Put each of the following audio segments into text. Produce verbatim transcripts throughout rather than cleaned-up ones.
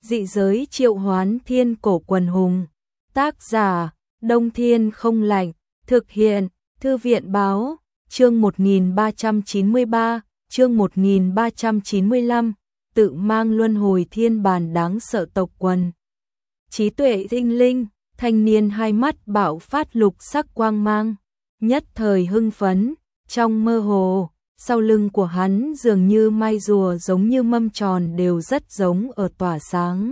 Dị giới triệu hoán thiên cổ quần hùng. Tác giả, Đông Thiên không lạnh. Thực hiện, Thư viện báo, chương một nghìn ba trăm chín mươi ba, chương một nghìn ba trăm chín mươi lăm, tự mang luân hồi thiên bàn đáng sợ tộc quần. Trí tuệ tinh linh, thanh niên hai mắt bạo phát lục sắc quang mang, nhất thời hưng phấn, trong mơ hồ, sau lưng của hắn dường như mai rùa giống như mâm tròn đều rất giống ở tỏa sáng.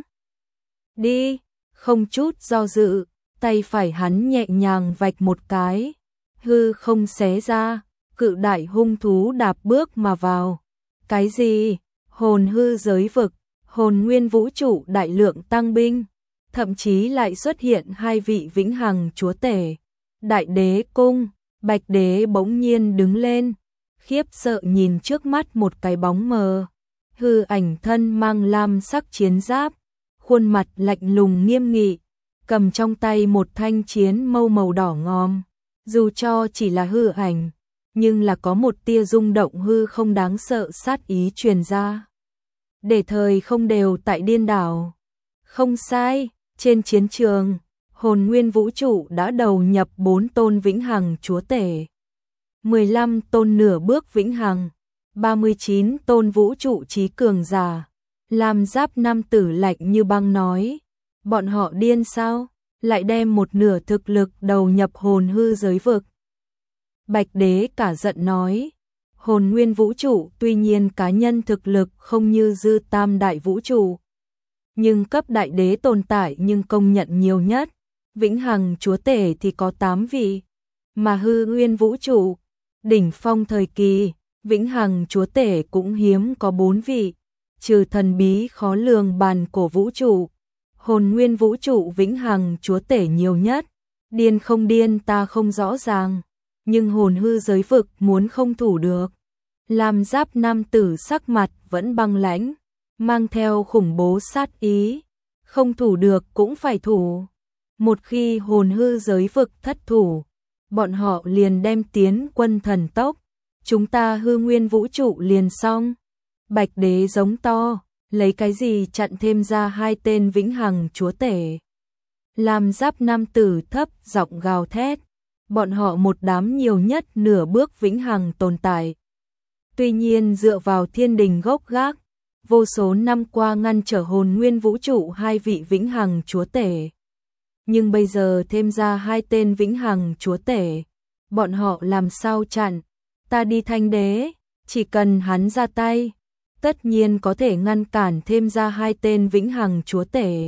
Đi, không chút do dự, tay phải hắn nhẹ nhàng vạch một cái, hư không xé ra, cự đại hung thú đạp bước mà vào. Cái gì? Hồn hư giới vực, hồn nguyên vũ trụ đại lượng tăng binh, thậm chí lại xuất hiện hai vị vĩnh hằng chúa tể. Đại đế cung, Bạch đế bỗng nhiên đứng lên, khiếp sợ nhìn trước mắt một cái bóng mờ, hư ảnh thân mang lam sắc chiến giáp, khuôn mặt lạnh lùng nghiêm nghị, cầm trong tay một thanh chiến mâu màu đỏ ngòm, dù cho chỉ là hư ảnh, nhưng là có một tia rung động hư không đáng sợ sát ý truyền ra. Để thời không đều tại điên đảo. Không sai, trên chiến trường, hồn nguyên vũ trụ đã đầu nhập bốn tôn vĩnh hằng chúa tể, mười lăm tôn nửa bước vĩnh hằng, ba mươi chín tôn vũ trụ trí cường giả. Lam giáp nam tử lạnh như băng nói, bọn họ điên sao, lại đem một nửa thực lực đầu nhập hồn hư giới vực. Bạch đế cả giận nói, hồn nguyên vũ trụ tuy nhiên cá nhân thực lực không như dư tam đại vũ trụ, nhưng cấp đại đế tồn tại nhưng công nhận nhiều nhất, vĩnh hằng chúa tể thì có tám vị, mà hư nguyên vũ trụ, đỉnh phong thời kỳ, vĩnh hằng chúa tể cũng hiếm có bốn vị, trừ thần bí khó lường bàn cổ vũ trụ, hồn nguyên vũ trụ vĩnh hằng chúa tể nhiều nhất, điên không điên ta không rõ ràng, nhưng hồn hư giới vực muốn không thủ được. Lam giáp nam tử sắc mặt vẫn băng lãnh, mang theo khủng bố sát ý, không thủ được cũng phải thủ. Một khi hồn hư giới vực thất thủ, bọn họ liền đem tiến quân thần tốc, chúng ta hư nguyên vũ trụ liền xong. Bạch đế giống to, lấy cái gì chặn thêm ra hai tên vĩnh hằng chúa tể. Lam giáp nam tử thấp giọng gào thét, bọn họ một đám nhiều nhất nửa bước vĩnh hằng tồn tại. Tuy nhiên dựa vào thiên đình gốc gác, vô số năm qua ngăn trở hồn nguyên vũ trụ hai vị vĩnh hằng chúa tể. Nhưng bây giờ thêm ra hai tên vĩnh hằng chúa tể, bọn họ làm sao chặn? Ta đi thanh đế, chỉ cần hắn ra tay, tất nhiên có thể ngăn cản thêm ra hai tên vĩnh hằng chúa tể.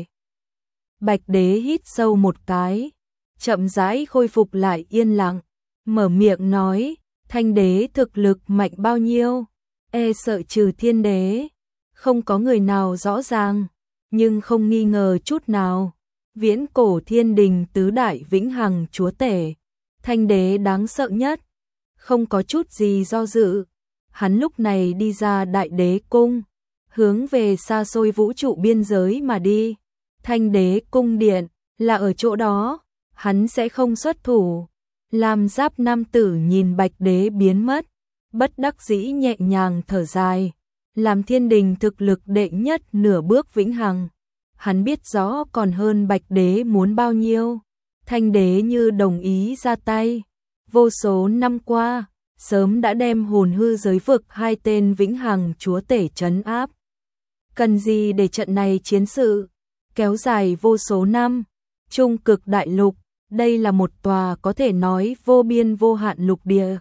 Bạch đế hít sâu một cái, chậm rãi khôi phục lại yên lặng, mở miệng nói, thanh đế thực lực mạnh bao nhiêu, e sợ trừ thiên đế, không có người nào rõ ràng, nhưng không nghi ngờ chút nào, viễn cổ thiên đình tứ đại vĩnh hằng chúa tể, thanh đế đáng sợ nhất, không có chút gì do dự. Hắn lúc này đi ra đại đế cung, hướng về xa xôi vũ trụ biên giới mà đi. Thanh đế cung điện là ở chỗ đó, hắn sẽ không xuất thủ. Lam giáp nam tử nhìn bạch đế biến mất, bất đắc dĩ nhẹ nhàng thở dài. Làm thiên đình thực lực đệ nhất nửa bước vĩnh hằng, hắn biết rõ còn hơn bạch đế muốn bao nhiêu. Thanh đế như đồng ý ra tay, vô số năm qua sớm đã đem hồn hư giới vực hai tên vĩnh hằng chúa tể trấn áp. Cần gì để trận này chiến sự kéo dài vô số năm? Trung cực đại lục, đây là một tòa có thể nói vô biên vô hạn lục địa.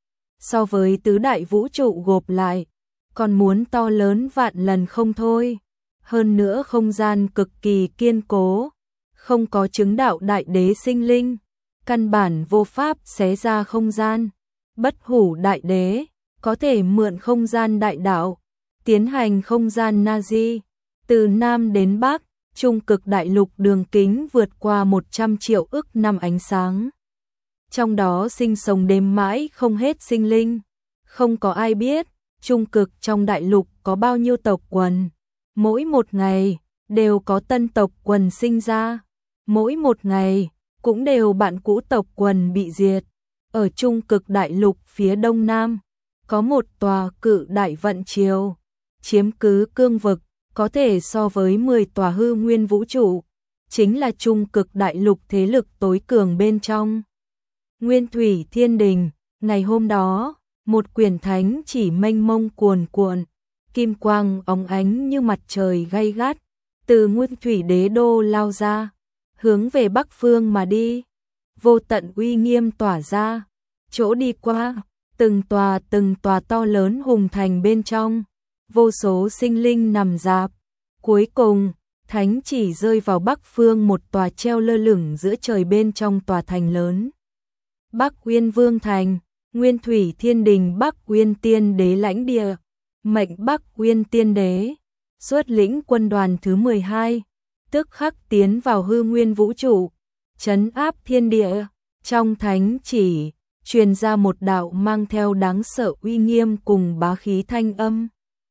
So với tứ đại vũ trụ gộp lại, còn muốn to lớn vạn lần không thôi. Hơn nữa không gian cực kỳ kiên cố, không có chứng đạo đại đế sinh linh, căn bản vô pháp xé ra không gian. Bất hủ đại đế có thể mượn không gian đại đạo, tiến hành không gian Nazi, từ Nam đến Bắc, trung cực đại lục đường kính vượt qua một trăm triệu ức năm ánh sáng. Trong đó sinh sống đêm mãi không hết sinh linh, không có ai biết trung cực trong đại lục có bao nhiêu tộc quần. Mỗi một ngày đều có tân tộc quần sinh ra, mỗi một ngày cũng đều bạn cũ tộc quần bị diệt. Ở trung cực đại lục phía đông nam, có một tòa cự đại vận triều, chiếm cứ cương vực, có thể so với mười tòa hư nguyên vũ trụ, chính là trung cực đại lục thế lực tối cường bên trong. Nguyên Thủy Thiên Đình, ngày hôm đó, một quyển thánh chỉ mênh mông cuồn cuộn, kim quang óng ánh như mặt trời gay gắt, từ Nguyên Thủy Đế Đô lao ra, hướng về Bắc Phương mà đi. Vô tận uy nghiêm tỏa ra, chỗ đi qua, từng tòa từng tòa to lớn hùng thành bên trong, vô số sinh linh nằm rạp. Cuối cùng, thánh chỉ rơi vào Bắc Phương một tòa treo lơ lửng giữa trời bên trong tòa thành lớn. Bắc Uyên Vương Thành, Nguyên Thủy Thiên Đình Bắc Uyên Tiên Đế lãnh địa, mệnh Bắc Uyên Tiên Đế, xuất lĩnh quân đoàn thứ mười hai, tức khắc tiến vào hư nguyên vũ trụ, trấn áp thiên địa. Trong thánh chỉ, truyền ra một đạo mang theo đáng sợ uy nghiêm cùng bá khí thanh âm.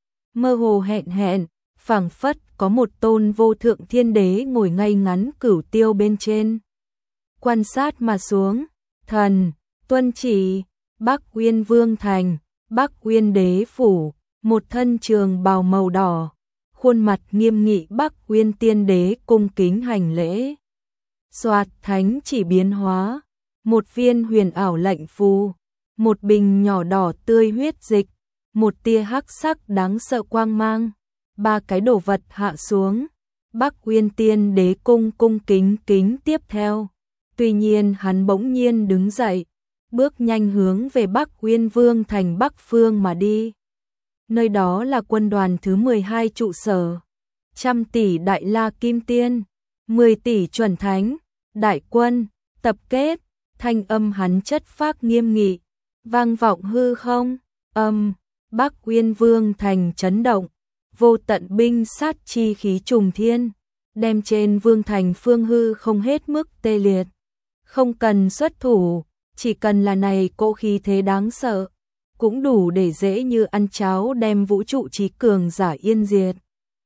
Mơ hồ hẹn hẹn, phảng phất có một tôn vô thượng thiên đế ngồi ngay ngắn cửu tiêu bên trên. Quan sát mà xuống, thần, tuân chỉ, Bắc Uyên Vương Thành, Bắc Uyên Đế Phủ, một thân trường bào màu đỏ, khuôn mặt nghiêm nghị Bắc Uyên Tiên Đế cung kính hành lễ. Soạt thánh chỉ biến hóa, một viên huyền ảo lệnh phù, một bình nhỏ đỏ tươi huyết dịch, một tia hắc sắc đáng sợ quang mang, ba cái đồ vật hạ xuống. Bắc Uyên Tiên Đế cung cung kính kính tiếp theo. Tuy nhiên hắn bỗng nhiên đứng dậy, bước nhanh hướng về Bắc Uyên Vương Thành Bắc Phương mà đi. Nơi đó là quân đoàn thứ mười hai trụ sở, trăm tỷ đại la kim tiên, mười tỷ chuẩn thánh, đại quân, tập kết. Thanh âm hắn chất phác nghiêm nghị, vang vọng hư không, âm, Bắc Uyên Vương Thành chấn động, vô tận binh sát chi khí trùng thiên, đem trên vương thành phương hư không hết mức tê liệt. Không cần xuất thủ, chỉ cần là này cỗ khí thế đáng sợ, cũng đủ để dễ như ăn cháo đem vũ trụ trí cường giả yên diệt.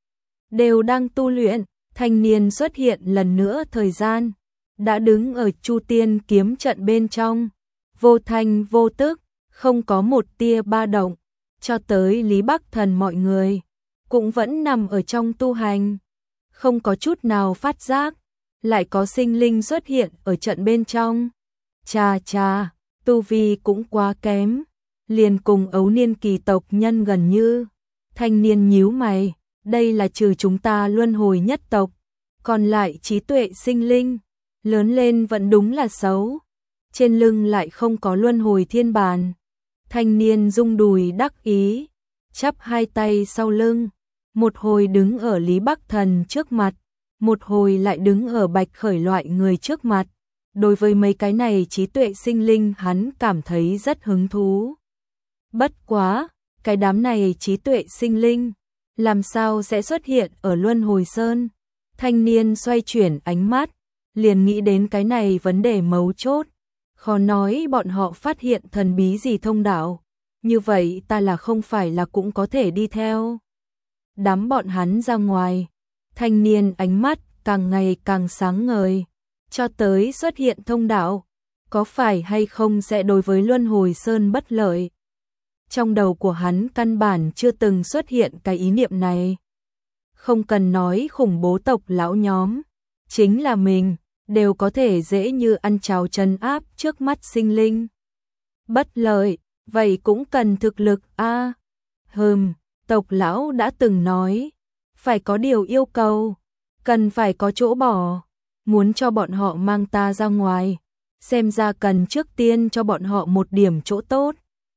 Đều đang tu luyện, thanh niên xuất hiện lần nữa thời gian, đã đứng ở Chu Tiên kiếm trận bên trong, vô thanh vô tức, không có một tia ba động, cho tới Lý Bắc Thần mọi người, cũng vẫn nằm ở trong tu hành, không có chút nào phát giác, lại có sinh linh xuất hiện ở trận bên trong. Chà chà, tu vi cũng quá kém, liền cùng ấu niên kỳ tộc nhân gần như. Thanh niên nhíu mày, đây là trừ chúng ta luân hồi nhất tộc, còn lại trí tuệ sinh linh, lớn lên vẫn đúng là xấu, trên lưng lại không có luân hồi thiên bàn. Thanh niên rung đùi đắc ý, chắp hai tay sau lưng, một hồi đứng ở Lý Bắc Thần trước mặt, một hồi lại đứng ở Bạch Khởi loại người trước mặt. Đối với mấy cái này trí tuệ sinh linh hắn cảm thấy rất hứng thú. Bất quá, cái đám này trí tuệ sinh linh, làm sao sẽ xuất hiện ở Luân Hồi Sơn? Thanh niên xoay chuyển ánh mắt, liền nghĩ đến cái này vấn đề mấu chốt. Khó nói bọn họ phát hiện thần bí gì thông đạo, như vậy ta là không phải là cũng có thể đi theo. Đám bọn hắn ra ngoài, thanh niên ánh mắt càng ngày càng sáng ngời, cho tới xuất hiện thông đạo, có phải hay không sẽ đối với Luân Hồi Sơn bất lợi. Trong đầu của hắn căn bản chưa từng xuất hiện cái ý niệm này. Không cần nói khủng bố tộc lão nhóm, chính là mình, đều có thể dễ như ăn cháo trấn áp trước mắt sinh linh. Bất lợi, vậy cũng cần thực lực a. À, hừm, tộc lão đã từng nói, phải có điều yêu cầu, cần phải có chỗ bỏ, muốn cho bọn họ mang ta ra ngoài, xem ra cần trước tiên cho bọn họ một điểm chỗ tốt.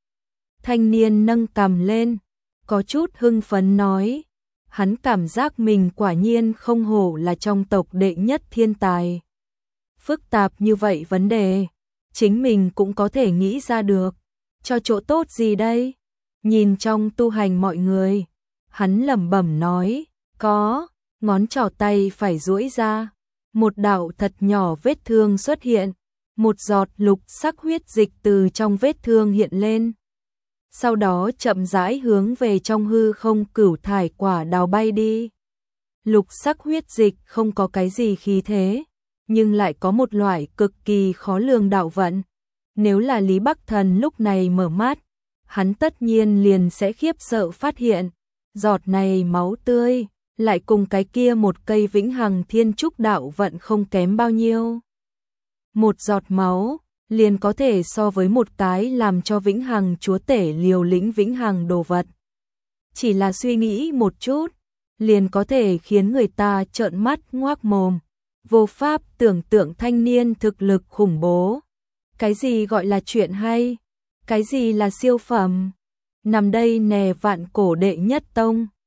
Thanh niên nâng cằm lên, có chút hưng phấn nói, hắn cảm giác mình quả nhiên không hổ là trong tộc đệ nhất thiên tài. Phức tạp như vậy vấn đề, chính mình cũng có thể nghĩ ra được, cho chỗ tốt gì đây? Nhìn trong tu hành mọi người, hắn lẩm bẩm nói, có, ngón trỏ tay phải duỗi ra, một đạo thật nhỏ vết thương xuất hiện, một giọt lục sắc huyết dịch từ trong vết thương hiện lên. Sau đó chậm rãi hướng về trong hư không cửu thải quả đào bay đi. Lục sắc huyết dịch không có cái gì khí thế, nhưng lại có một loại cực kỳ khó lường đạo vận. Nếu là Lý Bắc Thần lúc này mở mắt, hắn tất nhiên liền sẽ khiếp sợ phát hiện, giọt này máu tươi, lại cùng cái kia một cây vĩnh hằng thiên trúc đạo vận không kém bao nhiêu. Một giọt máu liền có thể so với một cái làm cho vĩnh hằng chúa tể liều lĩnh vĩnh hằng đồ vật. Chỉ là suy nghĩ một chút, liền có thể khiến người ta trợn mắt ngoác mồm, vô pháp tưởng tượng thanh niên thực lực khủng bố. Cái gì gọi là chuyện hay? Cái gì là siêu phẩm? Nằm đây nè vạn cổ đệ nhất tông,